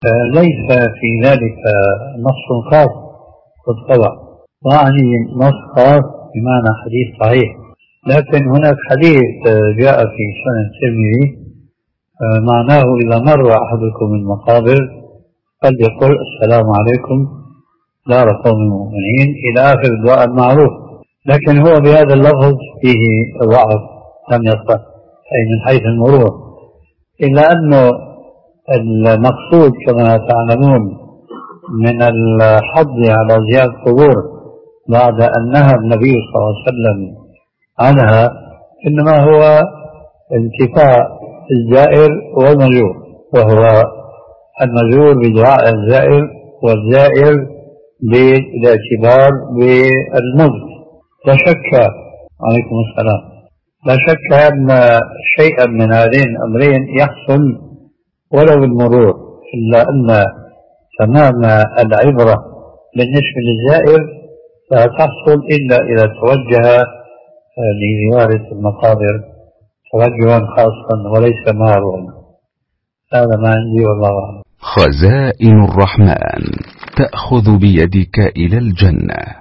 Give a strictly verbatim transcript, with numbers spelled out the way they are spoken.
ليس في ذلك نص خاص بالطبع، يعني نص خاص بمعنى حديث صحيح، لكن هناك حديث جاء في سنن الترمذي معناه إذا مر أحدكم المقابر فليقل السلام عليكم دار قوم مؤمنين إلى آخر الدعاء المعروف، لكن هو بهذا اللفظ فيه ضعف لم يصح أي من حيث المرور، إلا أنه المقصود كما تعلمون من الحض على زيارة القبور بعد أن نهى النبي صلى الله عليه وسلم عنها إنما هو انتفاء الزائر والمزور، وهو المزور بدعاء الزائر والزائر بالاعتبار بالموت. لا شك عليكم السلام لا شك أن شيئا من هذين الأمرين يحصل ولو بالمرور، إلا أن تمام العبرة بالنسبة للزائر لا تحصل إلا إذا توجه لزيارة المقابر توجها خاصا وليس مارا. هذا ما عندي والله أعلم. خزائن الرحمن تأخذ بيدك إلى الجنة.